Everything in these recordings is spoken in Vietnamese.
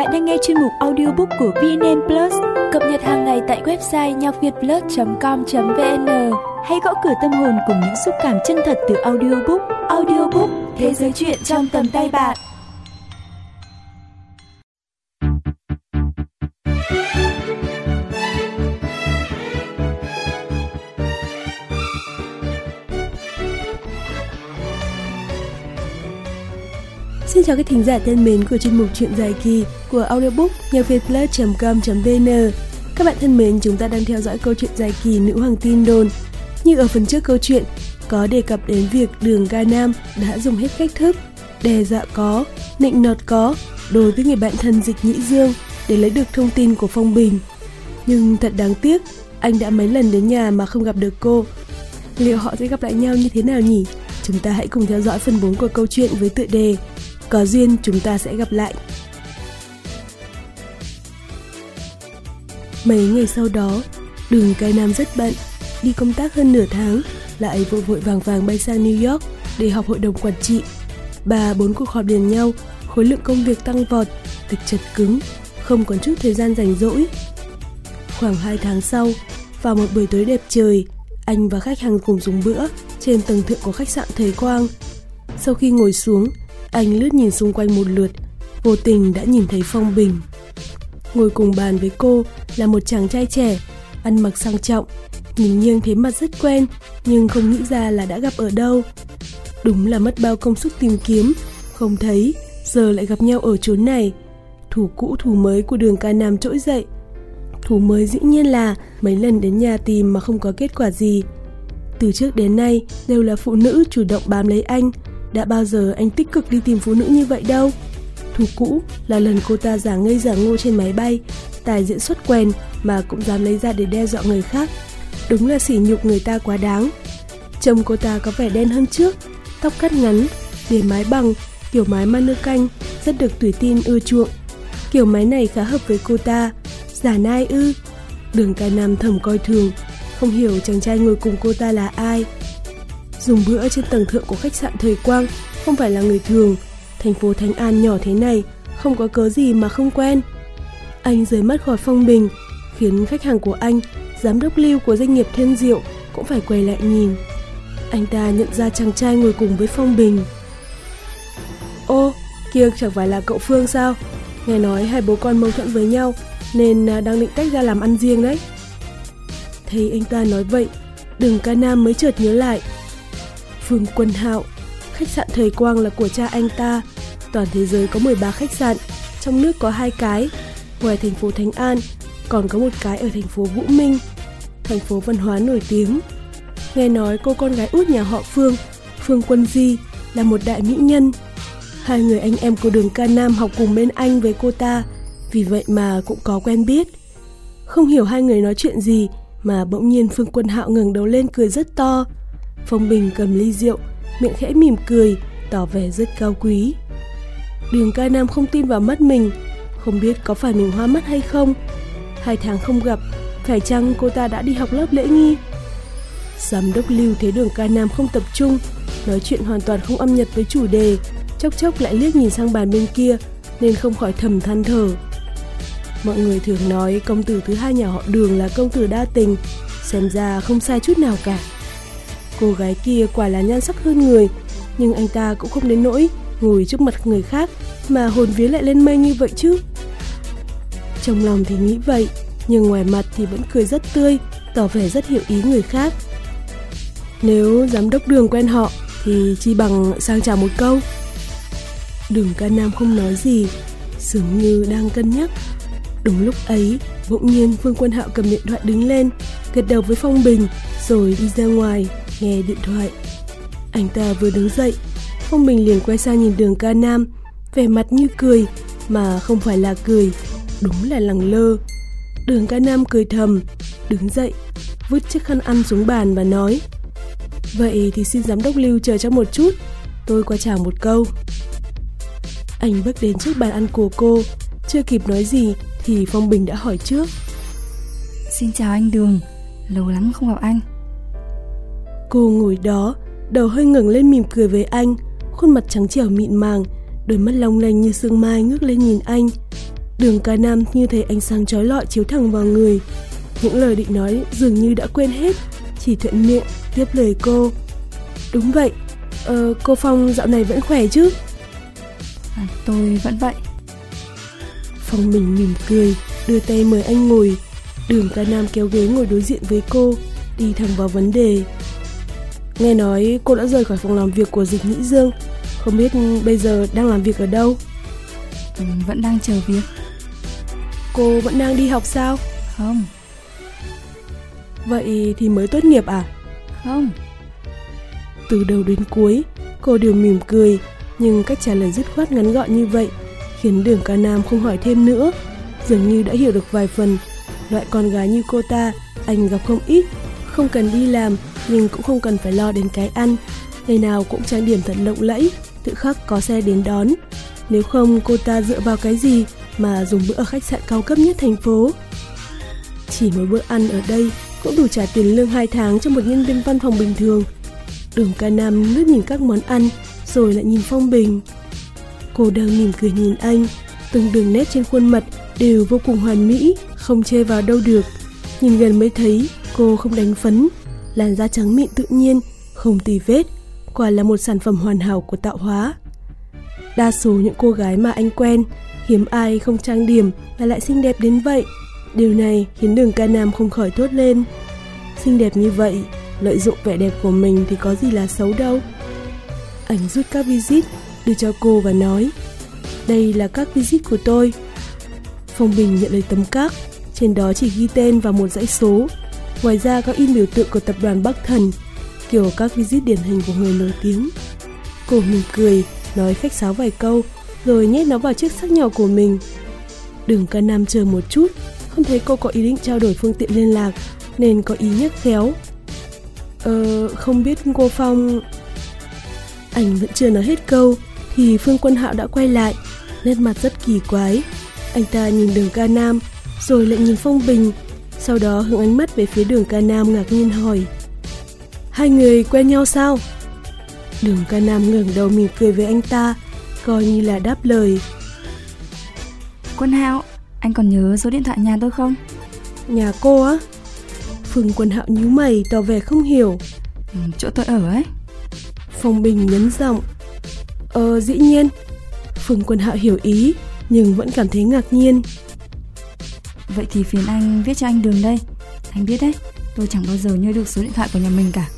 Bạn đang nghe chuyên mục audiobook của VNN Plus, cập nhật hàng ngày tại website nhocvietplus.com.vn. Hãy gõ cửa tâm hồn cùng những xúc cảm chân thật từ audiobook. Audiobook, thế giới truyện trong tầm tay bạn. Xin chào các thính giả thân mến của chuyên mục truyện dài kỳ của audiobook nhocvietplus.com.vn. Các bạn thân mến, chúng ta đang theo dõi câu chuyện dài kỳ Nữ hoàng tin đồn. Như ở phần trước câu chuyện, có đề cập đến việc Đường Ca Nam đã dùng hết cách thức đe dọa có, nịnh nọt có đối với người bạn thân Dịch Nhĩ Dương để lấy được thông tin của Phong Bình. Nhưng thật đáng tiếc, anh đã mấy lần đến nhà mà không gặp được cô. Liệu họ sẽ gặp lại nhau như thế nào nhỉ? Chúng ta hãy cùng theo dõi phần 4 của câu chuyện với tựa đề Có duyên chúng ta sẽ gặp lại. Mấy ngày sau đó, Đường Ca Nam rất bận, đi công tác hơn nửa tháng, lại vội vội vàng vàng bay sang New York để họp hội đồng quản trị. 3-4 cuộc họp liền nhau, khối lượng công việc tăng vọt, thực chật cứng, không còn chút thời gian rảnh rỗi. Khoảng 2 tháng sau, vào một buổi tối đẹp trời, anh và khách hàng cùng dùng bữa trên tầng thượng của khách sạn Thời Quang. Sau khi ngồi xuống, anh lướt nhìn xung quanh một lượt, vô tình đã nhìn thấy Phong Bình. Ngồi cùng bàn với cô là một chàng trai trẻ, ăn mặc sang trọng, nhìn nghiêng thấy mặt rất quen, nhưng không nghĩ ra là đã gặp ở đâu. Đúng là mất bao công sức tìm kiếm, không thấy, giờ lại gặp nhau ở chốn này. Thù cũ thù mới của Đường Ca Nam trỗi dậy. Thù mới dĩ nhiên là mấy lần đến nhà tìm mà không có kết quả gì. Từ trước đến nay đều là phụ nữ chủ động bám lấy anh, đã bao giờ anh tích cực đi tìm phụ nữ như vậy đâu. Thù cũ là lần cô ta giả ngây giả ngô trên máy bay, tài diễn xuất quèn mà cũng dám lấy ra để đe dọa người khác. Đúng là sỉ nhục người ta quá đáng. Trông cô ta có vẻ đen hơn trước, tóc cắt ngắn, để mái bằng, kiểu mái mannequin rất được tuổi teen ưa chuộng. Kiểu mái này khá hợp với cô ta. Giả nai ư? Đường Ca Nam thầm coi thường, không hiểu chàng trai ngồi cùng cô ta là ai. Dùng bữa trên tầng thượng của khách sạn Thời Quang không phải là người thường. Thành phố Thánh An nhỏ thế này, không có cớ gì mà không quen. Anh rời mắt khỏi Phong Bình, khiến khách hàng của anh, giám đốc Lưu của doanh nghiệp Thiên Diệu, cũng phải quay lại nhìn. Anh ta nhận ra chàng trai ngồi cùng với Phong Bình. Ô, kia chẳng phải là cậu Phương sao? Nghe nói hai bố con mâu thuẫn với nhau, nên đang định tách ra làm ăn riêng đấy. Thấy anh ta nói vậy, Đường Ca Nam mới chợt nhớ lại. Phương Quân Hạo, khách sạn Thời Quang là của cha anh ta. Toàn thế giới có 13 khách sạn, trong nước có 2 cái. Ngoài thành phố Thánh An, còn có một cái ở thành phố Vũ Minh, thành phố văn hóa nổi tiếng. Nghe nói cô con gái út nhà họ Phương, Phương Quân Di, là một đại mỹ nhân. Hai người anh em của Đường Ca Nam học cùng bên anh với cô ta, vì vậy mà cũng có quen biết. Không hiểu hai người nói chuyện gì mà bỗng nhiên Phương Quân Hạo ngẩng đầu lên cười rất to. Phong Bình cầm ly rượu, miệng khẽ mỉm cười, tỏ vẻ rất cao quý. Đường Ca Nam không tin vào mắt mình, không biết có phải mình hoa mắt hay không. 2 tháng không gặp, phải chăng cô ta đã đi học lớp lễ nghi? Giám đốc Lưu thấy Đường Ca Nam không tập trung, nói chuyện hoàn toàn không âm nhật với chủ đề, chốc chốc lại liếc nhìn sang bàn bên kia, nên không khỏi thầm than thở. Mọi người thường nói công tử thứ hai nhà họ Đường là công tử đa tình, xem ra không sai chút nào cả. Cô gái kia quả là nhan sắc hơn người, nhưng anh ta cũng không đến nỗi ngồi trước mặt người khác mà hồn vía lại lên mây như vậy chứ. Trong lòng thì nghĩ vậy, nhưng ngoài mặt thì vẫn cười rất tươi, tỏ vẻ rất hiểu ý người khác. Nếu giám đốc Đường quen họ thì chi bằng sang chào một câu. Đường Ca Nam không nói gì, dường như đang cân nhắc. Đúng lúc ấy, bỗng nhiên Phương Quân Hạo cầm điện thoại đứng lên, gật đầu với Phong Bình, rồi đi ra ngoài, nghe điện thoại. Anh ta vừa đứng dậy, Phong Bình liền quay sang nhìn Đường Ca Nam, vẻ mặt như cười, mà không phải là cười, đúng là lẳng lơ. Đường Ca Nam cười thầm, đứng dậy, vứt chiếc khăn ăn xuống bàn và nói: Vậy thì xin giám đốc Lưu chờ cho một chút, tôi qua chào một câu. Anh bước đến trước bàn ăn của cô, chưa kịp nói gì thì Phong Bình đã hỏi trước: Xin chào anh Đường, lâu lắm không gặp anh. Cô ngồi đó, đầu hơi ngẩng lên mỉm cười với anh, khuôn mặt trắng trẻo mịn màng, đôi mắt long lanh như sương mai ngước lên nhìn anh. Đường Ca Nam như thấy ánh sáng chói lọi chiếu thẳng vào người. Những lời định nói dường như đã quên hết, chỉ thuận miệng tiếp lời cô. Đúng vậy, cô Phong dạo này vẫn khỏe chứ? Tôi vẫn vậy. Phong mình mỉm cười, đưa tay mời anh ngồi. Đường Ca Nam kéo ghế ngồi đối diện với cô, đi thẳng vào vấn đề. Nghe nói cô đã rời khỏi phòng làm việc của Dịch Nhĩ Dương, không biết bây giờ đang làm việc ở đâu? Vẫn đang chờ việc. Cô vẫn đang đi học sao? Không. Vậy thì mới tốt nghiệp à? Không. Từ đầu đến cuối, cô đều mỉm cười, nhưng cách trả lời dứt khoát ngắn gọn như vậy khiến Đường Ca Nam không hỏi thêm nữa. Dường như đã hiểu được vài phần, loại con gái như cô ta anh gặp không ít, không cần đi làm nhưng cũng không cần phải lo đến cái ăn, ngày nào cũng trang điểm thật lộng lẫy, tự khắc có xe đến đón. Nếu không cô ta dựa vào cái gì mà dùng bữa ở khách sạn cao cấp nhất thành phố? Chỉ một bữa ăn ở đây cũng đủ trả tiền lương 2 tháng cho một nhân viên văn phòng bình thường. Đường Ca Nam lướt nhìn các món ăn rồi lại nhìn Phong Bình. Cô đang mỉm cười nhìn anh, từng đường nét trên khuôn mặt đều vô cùng hoàn mỹ, không chê vào đâu được. Nhìn gần mới thấy cô không đánh phấn, làn da trắng mịn tự nhiên, không tì vết, quả là một sản phẩm hoàn hảo của tạo hóa. Đa số những cô gái mà anh quen, hiếm ai không trang điểm và lại xinh đẹp đến vậy. Điều này khiến Đường Ca Nam không khỏi thốt lên. Xinh đẹp như vậy, lợi dụng vẻ đẹp của mình thì có gì là xấu đâu. Anh rút các visit đưa cho cô và nói, đây là các visit của tôi. Phong Bình nhận lấy tấm card, trên đó chỉ ghi tên và một dãy số. Ngoài ra có in biểu tượng của tập đoàn Bắc Thần, kiểu các visit điển hình của người nổi tiếng. Cô mỉm cười, nói khách sáo vài câu, rồi nhét nó vào chiếc xách nhỏ của mình. Đường Ca Nam chờ một chút, không thấy cô có ý định trao đổi phương tiện liên lạc, nên có ý nhắc khéo. Không biết cô Phong... Anh vẫn chưa nói hết câu, thì Phương Quân Hạo đã quay lại, nét mặt rất kỳ quái. Anh ta nhìn Đường Ca Nam, rồi lại nhìn Phong Bình, sau đó hướng ánh mắt về phía Đường Ca Nam ngạc nhiên hỏi, hai người quen nhau sao? Đường Ca Nam ngẩng đầu mỉm cười với anh ta, coi như là đáp lời. Quân Hạo, anh còn nhớ số điện thoại nhà tôi không? Nhà cô á? Phương Quân Hạo nhíu mày tỏ vẻ không hiểu. Chỗ tôi ở ấy. Phong Bình nhấn giọng. Dĩ nhiên. Phương Quân Hạo hiểu ý, nhưng vẫn cảm thấy ngạc nhiên. Vậy thì phiền anh viết cho anh Đường đây. Anh biết đấy, tôi chẳng bao giờ nhớ được số điện thoại của nhà mình cả.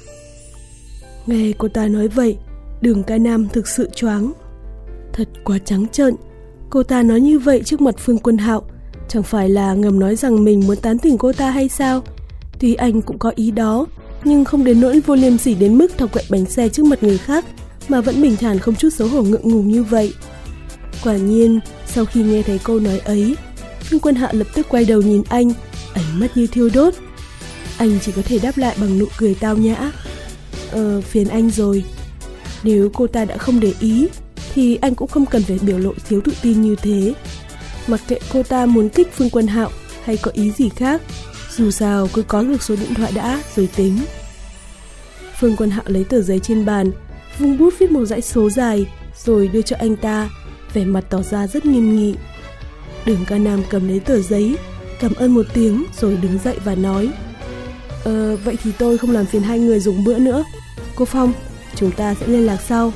Nghe cô ta nói vậy, Đường Ca Nam thực sự choáng. Thật quá trắng trợn. Cô ta nói như vậy trước mặt Phương Quân Hạo, chẳng phải là ngầm nói rằng mình muốn tán tỉnh cô ta hay sao? Tuy anh cũng có ý đó, nhưng không đến nỗi vô liêm sỉ đến mức thọc gậy bánh xe trước mặt người khác, mà vẫn bình thản không chút xấu hổ ngượng ngùng như vậy. Quả nhiên, sau khi nghe thấy câu nói ấy, Phương Quân Hạo lập tức quay đầu nhìn anh, ánh mắt như thiêu đốt. Anh chỉ có thể đáp lại bằng nụ cười tao nhã. Phiền anh rồi. Nếu cô ta đã không để ý, thì anh cũng không cần phải biểu lộ thiếu tự tin như thế. Mặc kệ cô ta muốn kích Phương Quân Hạo hay có ý gì khác, dù sao cứ có được số điện thoại đã rồi tính. Phương Quân Hạo lấy tờ giấy trên bàn, vung bút viết một dãy số dài, rồi đưa cho anh ta, vẻ mặt tỏ ra rất nghiêm nghị. Đường Ca Nam cầm lấy tờ giấy, cảm ơn một tiếng rồi đứng dậy và nói, vậy thì tôi không làm phiền hai người dùng bữa nữa. Cô Phong, chúng ta sẽ liên lạc sau.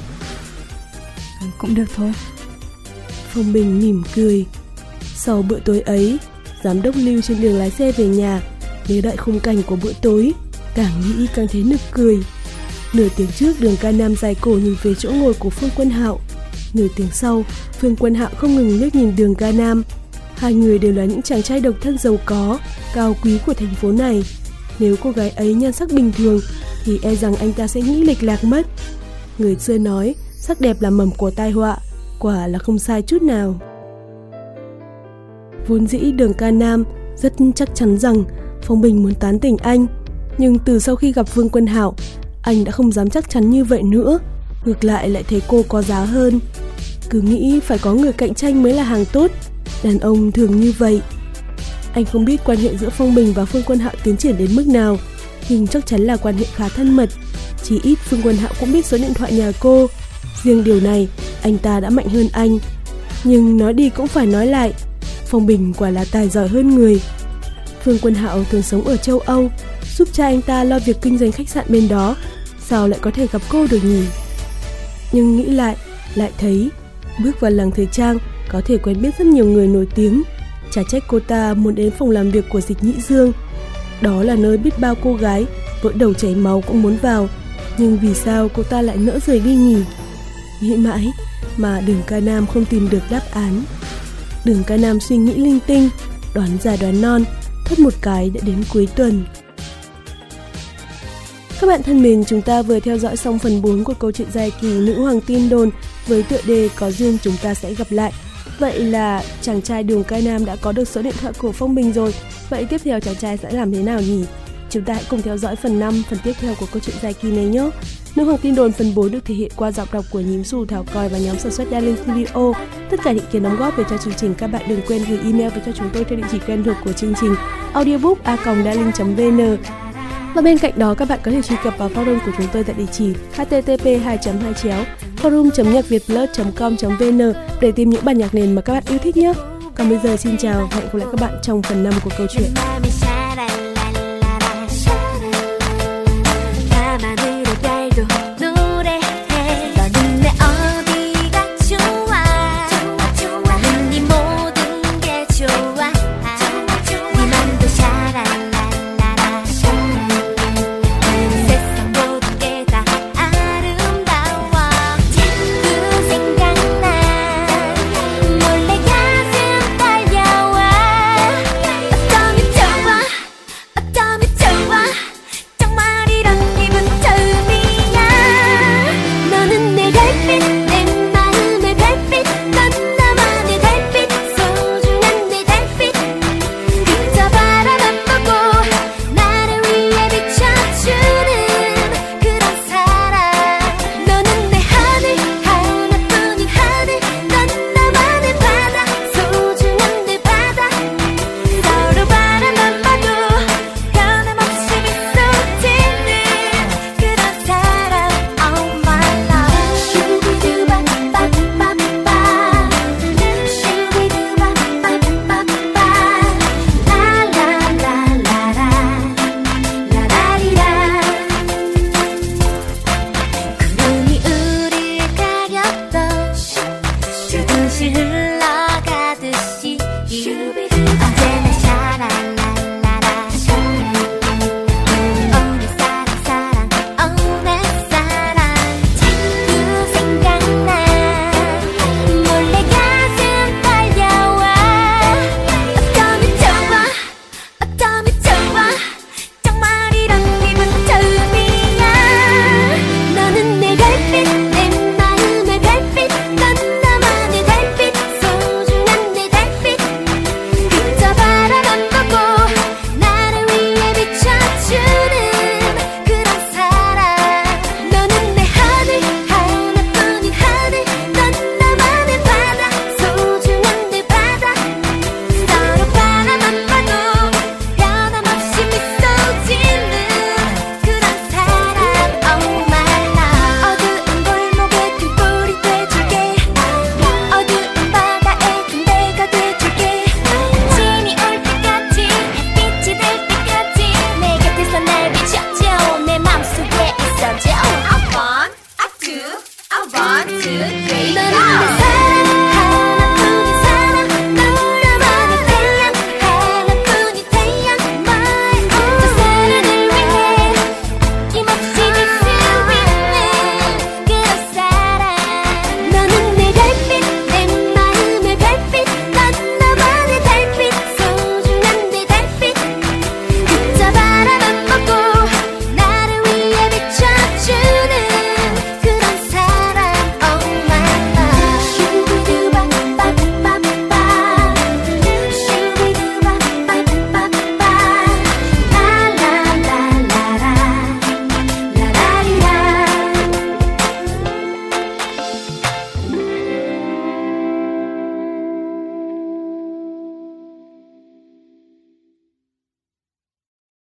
Cũng được thôi. Phong Bình mỉm cười. Sau bữa tối ấy, giám đốc Lưu trên đường lái xe về nhà, nhớ đợi khung cảnh của bữa tối, càng nghĩ càng thấy nực cười. Nửa tiếng trước, Đường Ca Nam dài cổ nhìn về chỗ ngồi của Phương Quân Hạo. Nửa tiếng sau, Phương Quân Hạo không ngừng liếc nhìn Đường Ca Nam. Hai người đều là những chàng trai độc thân giàu có, cao quý của thành phố này. Nếu cô gái ấy nhan sắc bình thường, thì e rằng anh ta sẽ nghĩ lệch lạc mất. Người xưa nói, sắc đẹp là mầm của tai họa, quả là không sai chút nào. Vốn dĩ Đường Ca Nam rất chắc chắn rằng Phong Bình muốn tán tỉnh anh, nhưng từ sau khi gặp Phương Quân Hạo, anh đã không dám chắc chắn như vậy nữa. Ngược lại thấy cô có giá hơn. Cứ nghĩ phải có người cạnh tranh mới là hàng tốt. Đàn ông thường như vậy. Anh không biết quan hệ giữa Phong Bình và Phương Quân Hạo tiến triển đến mức nào, nhưng chắc chắn là quan hệ khá thân mật. Chỉ ít Phương Quân Hạo cũng biết số điện thoại nhà cô. Riêng điều này, anh ta đã mạnh hơn anh. Nhưng nói đi cũng phải nói lại, Phong Bình quả là tài giỏi hơn người. Phương Quân Hạo thường sống ở châu Âu, giúp cha anh ta lo việc kinh doanh khách sạn bên đó, sao lại có thể gặp cô được nhỉ? Nhưng nghĩ lại thấy bước vào làng thời trang có thể quen biết rất nhiều người nổi tiếng. Chả trách cô ta muốn đến phòng làm việc của Dịch Nhĩ Dương. Đó là nơi biết bao cô gái vỡ đầu chảy máu cũng muốn vào. Nhưng vì sao cô ta lại nỡ rời đi nhỉ? Nghĩ mãi mà Đường Ca Nam không tìm được đáp án. Đường Ca Nam suy nghĩ linh tinh, đoán già đoán non, thốt một cái đã đến cuối tuần. Các bạn thân mến, chúng ta vừa theo dõi xong phần 4 của câu chuyện dài kỳ Nữ Hoàng Tin Đồn với tựa đề Có duyên chúng ta sẽ gặp lại. Vậy là chàng trai Đường Ca Nam đã có được số điện thoại của Phong Bình rồi. Vậy tiếp theo chàng trai sẽ làm thế nào nhỉ? Chúng ta hãy cùng theo dõi phần 5, phần tiếp theo của câu chuyện dài kỳ này nhé. Nữ Hoàng Tin Đồn phần 4 được thể hiện qua giọng đọc của Nhím Xù, Thảo Còi và nhóm sản xuất Darling Studio. Tất cả những kiến đóng góp về cho chương trình các bạn đừng quên gửi email về cho chúng tôi theo địa chỉ quen thuộc của chương trình audiobook@darling.vn. Và bên cạnh đó các bạn có thể truy cập vào forum của chúng tôi tại địa chỉ http://forum.nhacvietplus.com.vn để tìm những bản nhạc nền mà các bạn yêu thích nhé. Còn bây giờ xin chào và hẹn gặp lại các bạn trong phần 5 của câu chuyện.